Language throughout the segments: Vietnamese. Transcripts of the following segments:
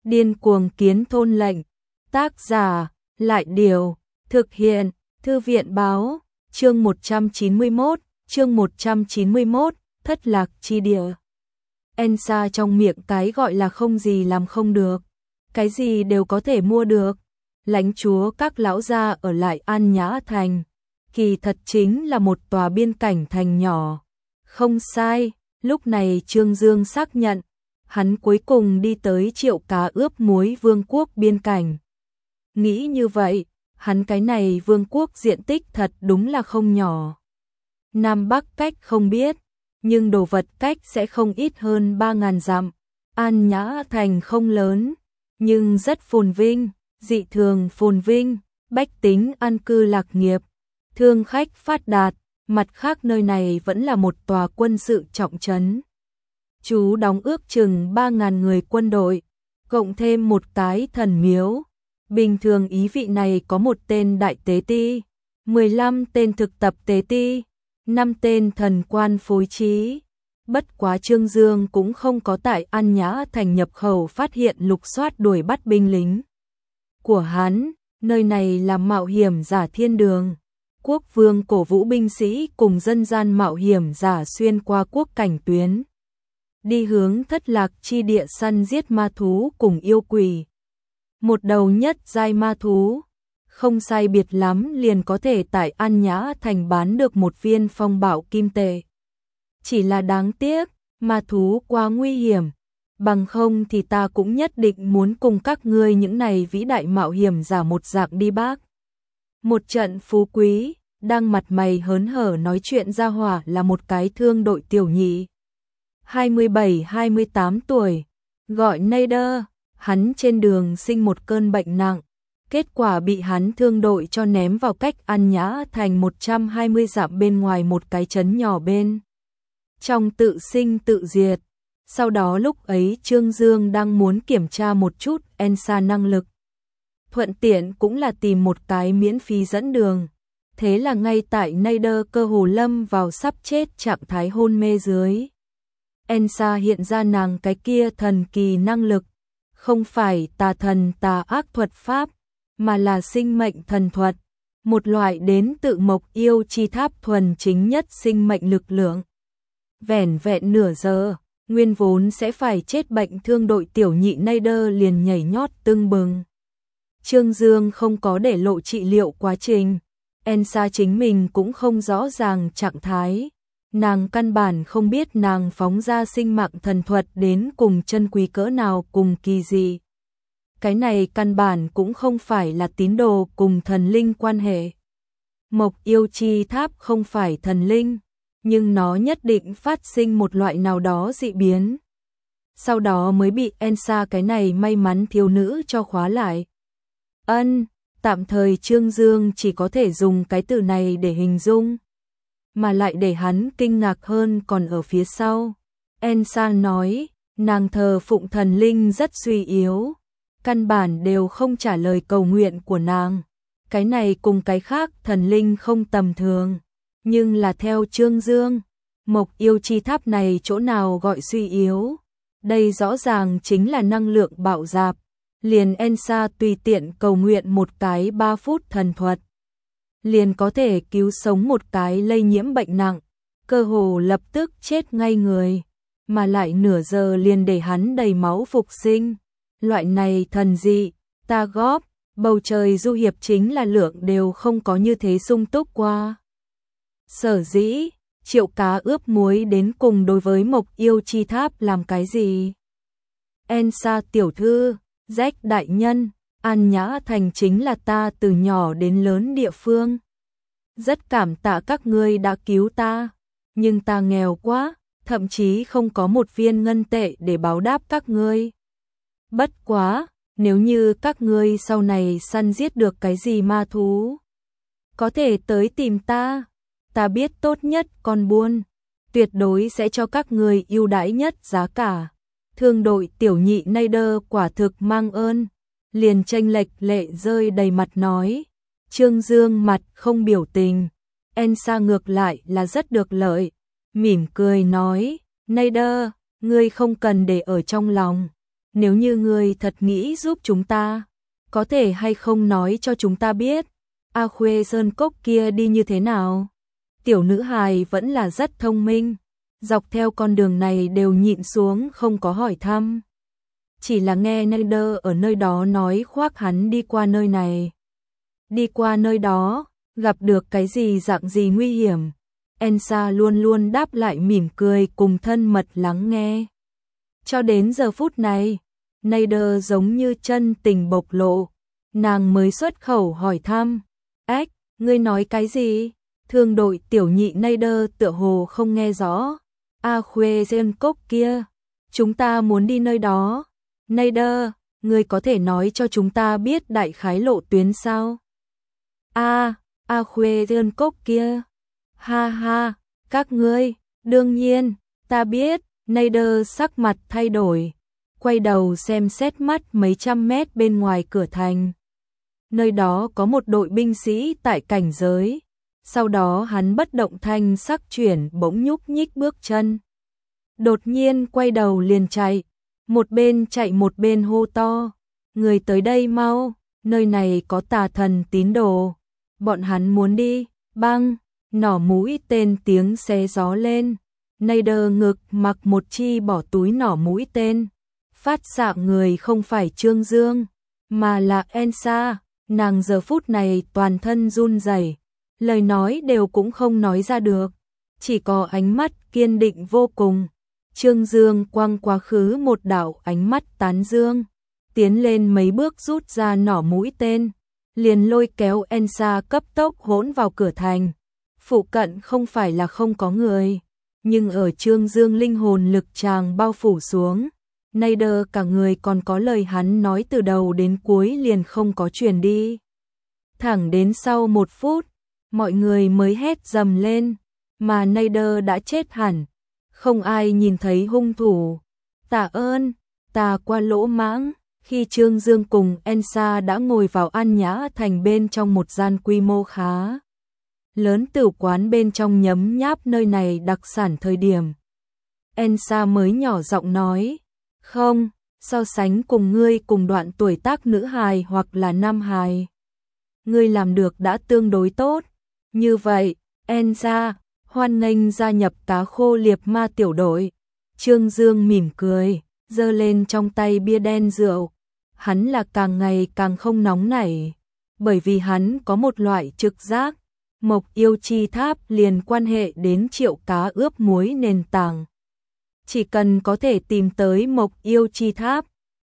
Điên cuồng kiến thôn lệnh. Tác giả, Lại Điều. Thực hiện, Thư viện Báo. Chương 191, Thất lạc chi địa. Elsa trong miệng cái gọi là không gì làm không được. Cái gì đều có thể mua được. Lãnh chúa các lão gia ở lại An Nhã Thành. Kỳ thật chính là một tòa biên cảnh thành nhỏ. Không sai, lúc này Trương Dương xác nhận. Hắn cuối cùng đi tới Triệu Cá ướp muối vương quốc biên cảnh. Nghĩ như vậy, hắn cái này vương quốc diện tích thật đúng là không nhỏ. Nam Bắc cách không biết, nhưng đồ vật cách sẽ không ít hơn 3.000 dặm. An Nhã Thành không lớn, nhưng rất phồn vinh, dị thường phồn vinh, bách tính an cư lạc nghiệp, thương khách phát đạt. Mặt khác nơi này vẫn là một tòa quân sự trọng trấn. Chú đóng ước chừng 3.000 người quân đội, cộng thêm một cái thần miếu. Bình thường ý vị này có một tên đại tế ti, 15 tên thực tập tế ti, 5 tên thần quan phối trí. Bất quá Trương Dương cũng không có tại An Nhã Thành nhập khẩu phát hiện lục soát đuổi bắt binh lính của hắn, nơi này là mạo hiểm giả thiên đường. Quốc vương cổ vũ binh sĩ cùng dân gian mạo hiểm giả xuyên qua quốc cảnh tuyến, đi hướng thất lạc chi địa săn giết ma thú cùng yêu quỷ. Một đầu nhất giai ma thú, không sai biệt lắm liền có thể tại An Nhã Thành bán được một viên phong bạo kim tệ. Chỉ là đáng tiếc, ma thú quá nguy hiểm, bằng không thì ta cũng nhất định muốn cùng các ngươi những này vĩ đại mạo hiểm giả một dạng đi bác. Một trận phú quý, đang mặt mày hớn hở nói chuyện ra hỏa là một cái thương đội tiểu nhị. 27-28 tuổi, gọi Nader. Hắn trên đường sinh một cơn bệnh nặng, kết quả bị hắn thương đội cho ném vào cách An Nhã Thành 120 dặm bên ngoài một cái trấn nhỏ bên trong tự sinh tự diệt. Sau đó lúc ấy Trương Dương đang muốn kiểm tra một chút Elsa năng lực, thuận tiện cũng là tìm một cái miễn phí dẫn đường. Thế là ngay tại Nader cơ hồ lâm vào sắp chết trạng thái hôn mê dưới, Elsa hiện ra nàng cái kia thần kỳ năng lực. Không phải tà thần tà ác thuật pháp, mà là sinh mệnh thần thuật, một loại đến tự mộc yêu chi tháp thuần chính nhất sinh mệnh lực lượng. Vẻn vẹn nửa giờ, nguyên vốn sẽ phải chết bệnh thương đội tiểu nhị Nader liền nhảy nhót tưng bừng. Trương Dương không có để lộ trị liệu quá trình, Elsa chính mình cũng không rõ ràng trạng thái. Nàng căn bản không biết nàng phóng ra sinh mạng thần thuật đến cùng chân quý cỡ nào cùng kỳ dị. Cái này căn bản cũng không phải là tín đồ cùng thần linh quan hệ. Mộc yêu chi tháp không phải thần linh, nhưng nó nhất định phát sinh một loại nào đó dị biến. Sau đó mới bị Elsa cái này may mắn thiếu nữ cho khóa lại. Tạm thời Trương Dương chỉ có thể dùng cái từ này để hình dung. Mà lại để hắn kinh ngạc hơn còn ở phía sau. Elsa nói, nàng thờ phụng thần linh rất suy yếu, căn bản đều không trả lời cầu nguyện của nàng. Cái này cùng cái khác thần linh không tầm thường, nhưng là theo Trương Dương, mộc yêu chi tháp này chỗ nào gọi suy yếu. Đây rõ ràng chính là năng lượng bạo dạp. Liền Elsa tùy tiện cầu nguyện một cái 3 phút thần thuật, liền có thể cứu sống một cái lây nhiễm bệnh nặng, cơ hồ lập tức chết ngay người, mà lại nửa giờ liền để hắn đầy máu phục sinh. Loại này thần dị, ta góp, bầu trời du hiệp chính là lượng đều không có như thế sung túc qua. Sở dĩ, Triệu Cá ướp muối đến cùng đối với mộc yêu chi tháp làm cái gì? Elsa tiểu thư, Jack đại nhân, An Nhã Thành chính là ta từ nhỏ đến lớn địa phương. Rất cảm tạ các ngươi đã cứu ta, nhưng ta nghèo quá, thậm chí không có một viên ngân tệ để báo đáp các ngươi. Bất quá, nếu như các ngươi sau này săn giết được cái gì ma thú, có thể tới tìm ta, ta biết tốt nhất con buôn, tuyệt đối sẽ cho các ngươi ưu đãi nhất giá cả. Thương đội tiểu nhị Nader quả thực mang ơn, liền chênh lệch lệ rơi đầy mặt nói. Trương Dương mặt không biểu tình, Elsa ngược lại là rất được lợi, mỉm cười nói, Nader, ngươi không cần để ở trong lòng, nếu như ngươi thật nghĩ giúp chúng ta, có thể hay không nói cho chúng ta biết, A Khuê Sơn Cốc kia đi như thế nào? Tiểu nữ hài vẫn là rất thông minh, dọc theo con đường này đều nhịn xuống không có hỏi thăm. Chỉ là nghe Nader ở nơi đó nói khoác hắn đi qua nơi này. Đi qua nơi đó, gặp được cái gì dạng gì nguy hiểm. Elsa luôn luôn đáp lại mỉm cười cùng thân mật lắng nghe. Cho đến giờ phút này, Nader giống như chân tình bộc lộ, nàng mới xuất khẩu hỏi thăm. Ếch, ngươi nói cái gì? Thương đội tiểu nhị Nader tựa hồ không nghe rõ. A Khuê Sơn Cốc kia, chúng ta muốn đi nơi đó. Nader, ngươi có thể nói cho chúng ta biết đại khái lộ tuyến sao? A Khuê Sơn Cốc kia. Ha ha, các ngươi, đương nhiên, ta biết. Nader sắc mặt thay đổi, quay đầu xem xét mắt mấy trăm mét bên ngoài cửa thành. Nơi đó có một đội binh sĩ tại cảnh giới. Sau đó hắn bất động thanh sắc chuyển bỗng nhúc nhích bước chân. Đột nhiên quay đầu liền chạy, một bên chạy một bên hô to. Người tới đây mau, nơi này có tà thần tín đồ. Bọn hắn muốn đi, băng, nỏ mũi tên tiếng xé gió lên. Nader ngực mặc một chi bỏ túi nỏ mũi tên. Phát xạ người không phải Trương Dương, mà là Elsa. Nàng giờ phút này toàn thân run rẩy, lời nói đều cũng không nói ra được, chỉ có ánh mắt kiên định vô cùng. Trương Dương quăng quá khứ một đạo ánh mắt tán dương, tiến lên mấy bước rút ra nỏ mũi tên, liền lôi kéo Elsa cấp tốc hỗn vào cửa thành. Phụ cận không phải là không có người, nhưng ở Trương Dương linh hồn lực tràng bao phủ xuống, Nader cả người còn có lời hắn nói từ đầu đến cuối liền không có truyền đi. Thẳng đến sau 1 phút, mọi người mới hét dầm lên, mà Nader đã chết hẳn, không ai nhìn thấy hung thủ. Tạ ơn, ta qua lỗ mãng. Khi Trương Dương cùng Elsa đã ngồi vào An Nhã Thành bên trong một gian quy mô khá lớn tửu quán bên trong nhấm nháp nơi này đặc sản thời điểm, Elsa mới nhỏ giọng nói, không, so sánh cùng ngươi cùng đoạn tuổi tác nữ hài hoặc là nam hài, ngươi làm được đã tương đối tốt. Như vậy, Elsa, hoan nghênh gia nhập cá khô liệp ma tiểu đội. Trương Dương mỉm cười, giơ lên trong tay bia đen rượu. Hắn là càng ngày càng không nóng nảy, bởi vì hắn có một loại trực giác, Mộc Yêu Chi Tháp liền quan hệ đến Triệu Cá ướp muối nền tảng. Chỉ cần có thể tìm tới Mộc Yêu Chi Tháp,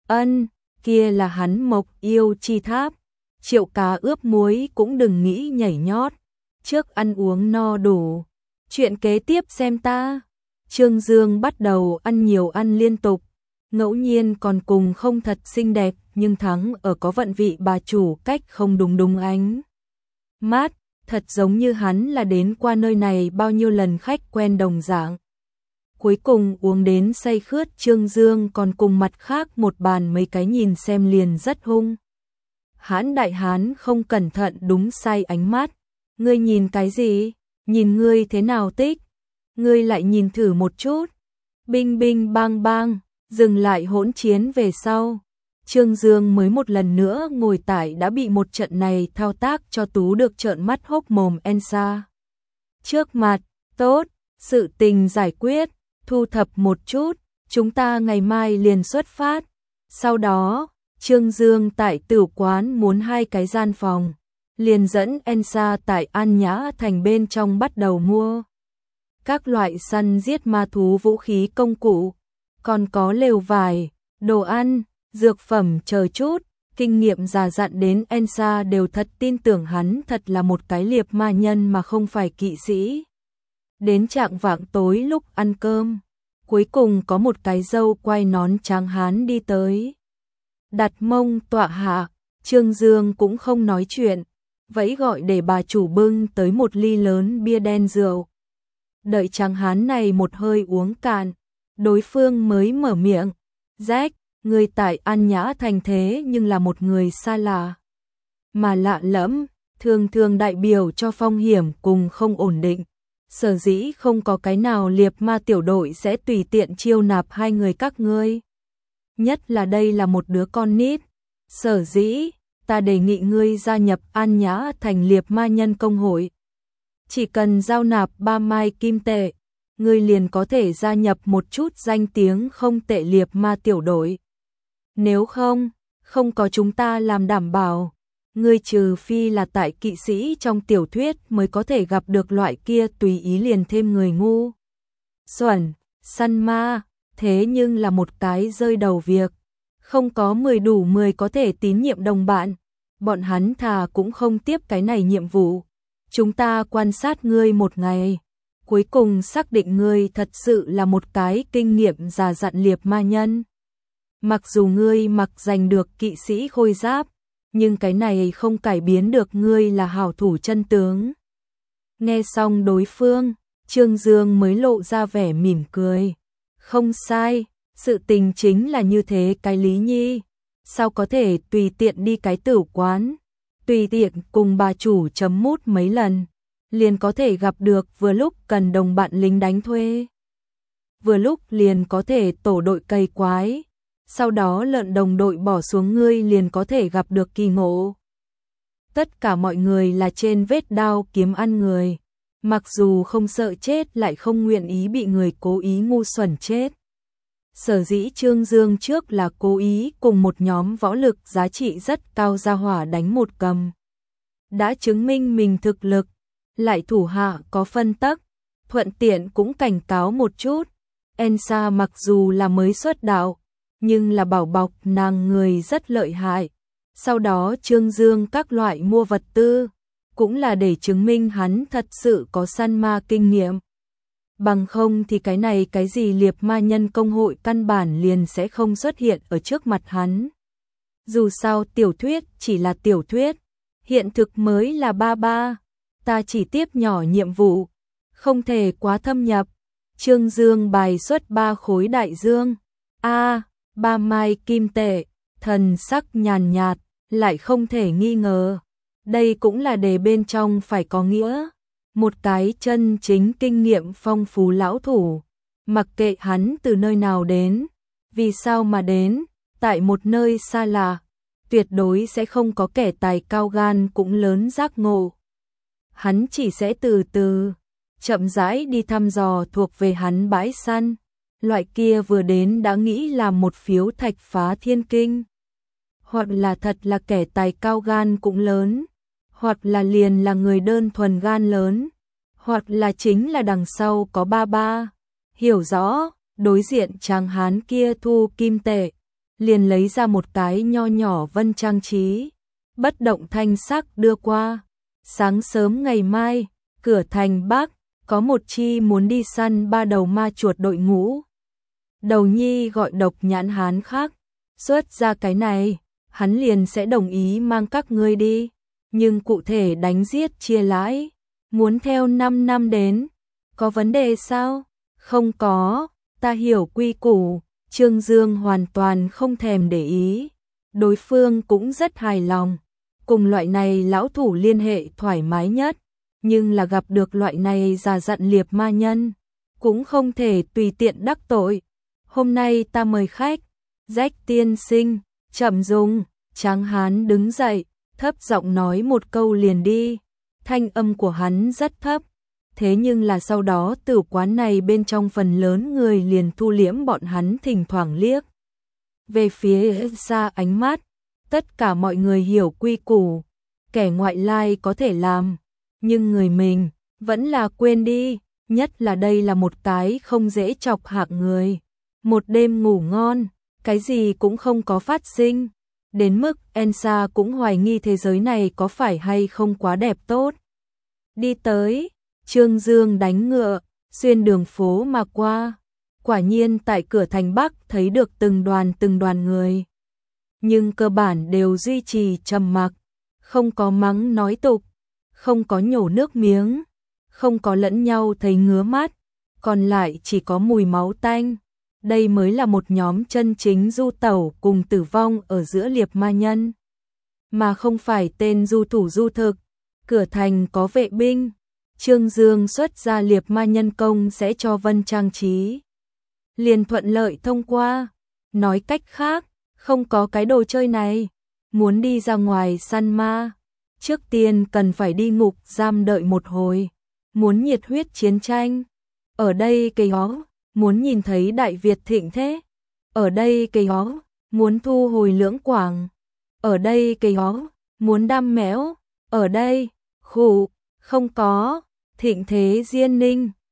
kia là hắn Mộc Yêu Chi Tháp. Triệu Cá ướp muối cũng đừng nghĩ nhảy nhót, trước ăn uống no đủ, chuyện kế tiếp xem ta. Trương Dương bắt đầu ăn nhiều ăn liên tục, ngẫu nhiên còn cùng không thật xinh đẹp nhưng thắng ở có vận vị bà chủ cách không đúng ánh mát, thật giống như hắn là đến qua nơi này bao nhiêu lần khách quen đồng dạng. Cuối cùng uống đến say khướt, Trương Dương còn cùng mặt khác một bàn mấy cái nhìn xem liền rất hung. Hãn đại hán không cẩn thận đúng sai ánh mắt. Ngươi nhìn cái gì? Nhìn ngươi thế nào tích? Ngươi lại nhìn thử một chút. Binh binh bang bang, dừng lại hỗn chiến về sau. Trương Dương mới một lần nữa ngồi tại đã bị một trận này thao tác cho tú được trợn mắt hốc mồm Elsa. Trước mặt, tốt, sự tình giải quyết, thu thập một chút, chúng ta ngày mai liền xuất phát. Sau đó, Trương Dương tại tửu quán muốn 2 cái gian phòng, liền dẫn Elsa tại An Nhã Thành bên trong bắt đầu mua các loại săn giết ma thú vũ khí công cụ, còn có lều vải, đồ ăn, dược phẩm chờ chút. Kinh nghiệm già dặn đến Elsa đều thật tin tưởng hắn thật là một cái liệp ma nhân mà không phải kỵ sĩ. Đến chạng vạng tối lúc ăn cơm, cuối cùng có một cái dâu quai nón trắng hán đi tới. Đặt mông tọa hạ, Trương Dương cũng không nói chuyện, vẫy gọi để bà chủ bưng tới một ly lớn bia đen rượu. Đợi trắng hán này một hơi uống cạn, đối phương mới mở miệng, Jack, người tại An Nhã Thành thế nhưng là một người xa lạ, mà lạ lẫm, thường thường đại biểu cho phong hiểm cùng không ổn định. Sở dĩ không có cái nào liệp ma tiểu đội sẽ tùy tiện chiêu nạp 2 người các ngươi. nhất là đây là một đứa con nít. Sở dĩ, ta đề nghị ngươi gia nhập An Nhã thành liệp ma nhân công hội. Chỉ cần giao nạp 3 mai kim tệ, ngươi liền có thể gia nhập một chút danh tiếng không tệ liệp ma tiểu đội. Nếu không có chúng ta làm đảm bảo, ngươi trừ phi là tại kỵ sĩ trong tiểu thuyết mới có thể gặp được loại kia tùy ý liền thêm người ngu xuẩn, săn ma, thế nhưng là một cái rơi đầu việc. Không có 10 đủ 10 có thể tín nhiệm đồng bạn, bọn hắn thà cũng không tiếp cái này nhiệm vụ. Chúng ta quan sát ngươi một ngày, cuối cùng xác định ngươi thật sự là một cái kinh nghiệm già dặn liệp ma nhân. Mặc dù ngươi mặc giành được kỵ sĩ khôi giáp, nhưng cái này không cải biến được ngươi là hảo thủ chân tướng. Nghe xong đối phương, Trương Dương mới lộ ra vẻ mỉm cười. Không sai, sự tình chính là như thế cái Lý Nhi. Sao có thể tùy tiện đi cái tử quán, tùy tiện cùng bà chủ chấm mút mấy lần, liền có thể gặp được vừa lúc cần đồng bạn lính đánh thuê. Vừa lúc liền có thể tổ đội cày quái, sau đó lợn đồng đội bỏ xuống ngươi liền có thể gặp được kỳ ngộ. Tất cả mọi người là trên vết đao kiếm ăn người, mặc dù không sợ chết lại không nguyện ý bị người cố ý ngu xuẩn chết. Sở dĩ Trương Dương trước là cố ý cùng một nhóm võ lực giá trị rất cao ra hỏa đánh một cầm. Đã chứng minh mình thực lực, lại thủ hạ có phân tắc, thuận tiện cũng cảnh cáo một chút. Ensa mặc dù là mới xuất đạo, nhưng là bảo bọc nàng người rất lợi hại. Sau đó Trương Dương các loại mua vật tư, cũng là để chứng minh hắn thật sự có săn ma kinh nghiệm. Bằng không thì cái này cái gì liệp ma nhân công hội căn bản liền sẽ không xuất hiện ở trước mặt hắn. Dù sao tiểu thuyết chỉ là tiểu thuyết, hiện thực mới là ba. Ta chỉ tiếp nhỏ nhiệm vụ, không thể quá thâm nhập. Trương Dương bài xuất 3 khối đại dương. 3 mai kim tệ, thần sắc nhàn nhạt, lại không thể nghi ngờ. Đây cũng là để bên trong phải có nghĩa. Một cái chân chính kinh nghiệm phong phú lão thủ, mặc kệ hắn từ nơi nào đến, vì sao mà đến, tại một nơi xa lạ, tuyệt đối sẽ không có kẻ tài cao gan cũng lớn giác ngộ. Hắn chỉ sẽ từ từ, chậm rãi đi thăm dò thuộc về hắn bãi săn, loại kia vừa đến đã nghĩ làm một phiếu thạch phá thiên kinh. Hoặc là thật là kẻ tài cao gan cũng lớn, hoặc là liền là người đơn thuần gan lớn, hoặc là chính là đằng sau có ba. Hiểu rõ, đối diện chàng hán kia thu kim tệ, liền lấy ra một cái nho nhỏ vân trang trí, bất động thanh sắc đưa qua. Sáng sớm ngày mai, cửa thành Bắc, có một chi muốn đi săn 3 đầu ma chuột đội ngũ. Đầu nhi gọi Độc Nhãn hán khác, xuất ra cái này, hắn liền sẽ đồng ý mang các ngươi đi. Nhưng cụ thể đánh giết chia lãi, muốn theo 5 năm đến, có vấn đề sao? Không có, ta hiểu quy củ. Trương Dương hoàn toàn không thèm để ý, đối phương cũng rất hài lòng. Cùng loại này lão thủ liên hệ thoải mái nhất, nhưng là gặp được loại này già dặn liệp ma nhân, cũng không thể tùy tiện đắc tội. Hôm nay ta mời khách, Rách tiên sinh, chậm dùng. Tráng hán đứng dậy, thấp giọng nói một câu liền đi. Thanh âm của hắn rất thấp, thế nhưng là sau đó tử quán này bên trong phần lớn người liền thu liễm bọn hắn thỉnh thoảng liếc về phía xa ánh mắt. Tất cả mọi người hiểu quy củ, kẻ ngoại lai có thể làm, nhưng người mình vẫn là quên đi, nhất là đây là một cái không dễ chọc hạng người. Một đêm ngủ ngon, cái gì cũng không có phát sinh, đến mức Ensa cũng hoài nghi thế giới này có phải hay không quá đẹp tốt. Đi tới, Trương Dương đánh ngựa, xuyên đường phố mà qua, quả nhiên tại cửa thành Bắc thấy được từng đoàn người. Nhưng cơ bản đều duy trì trầm mặc, không có mắng nói tục, không có nhổ nước miếng, không có lẫn nhau thấy ngứa mắt, còn lại chỉ có mùi máu tanh. Đây mới là một nhóm chân chính du tẩu cùng tử vong ở giữa liệp ma nhân, mà không phải tên du thủ du thực. Cửa thành có vệ binh, Trương Dương xuất ra liệp ma nhân công sẽ cho vân trang trí, liền thuận lợi thông qua. Nói cách khác, không có cái đồ chơi này. Muốn đi ra ngoài săn ma, trước tiên cần phải đi ngục giam đợi một hồi. Muốn nhiệt huyết chiến tranh, ở đây cây ó. Muốn nhìn thấy Đại Việt thịnh thế, ở đây cây ó. Muốn thu hồi Lưỡng Quảng, ở đây cây ó. Muốn đam mẽo, ở đây, khụ, không có. Thịnh thế Diên Ninh,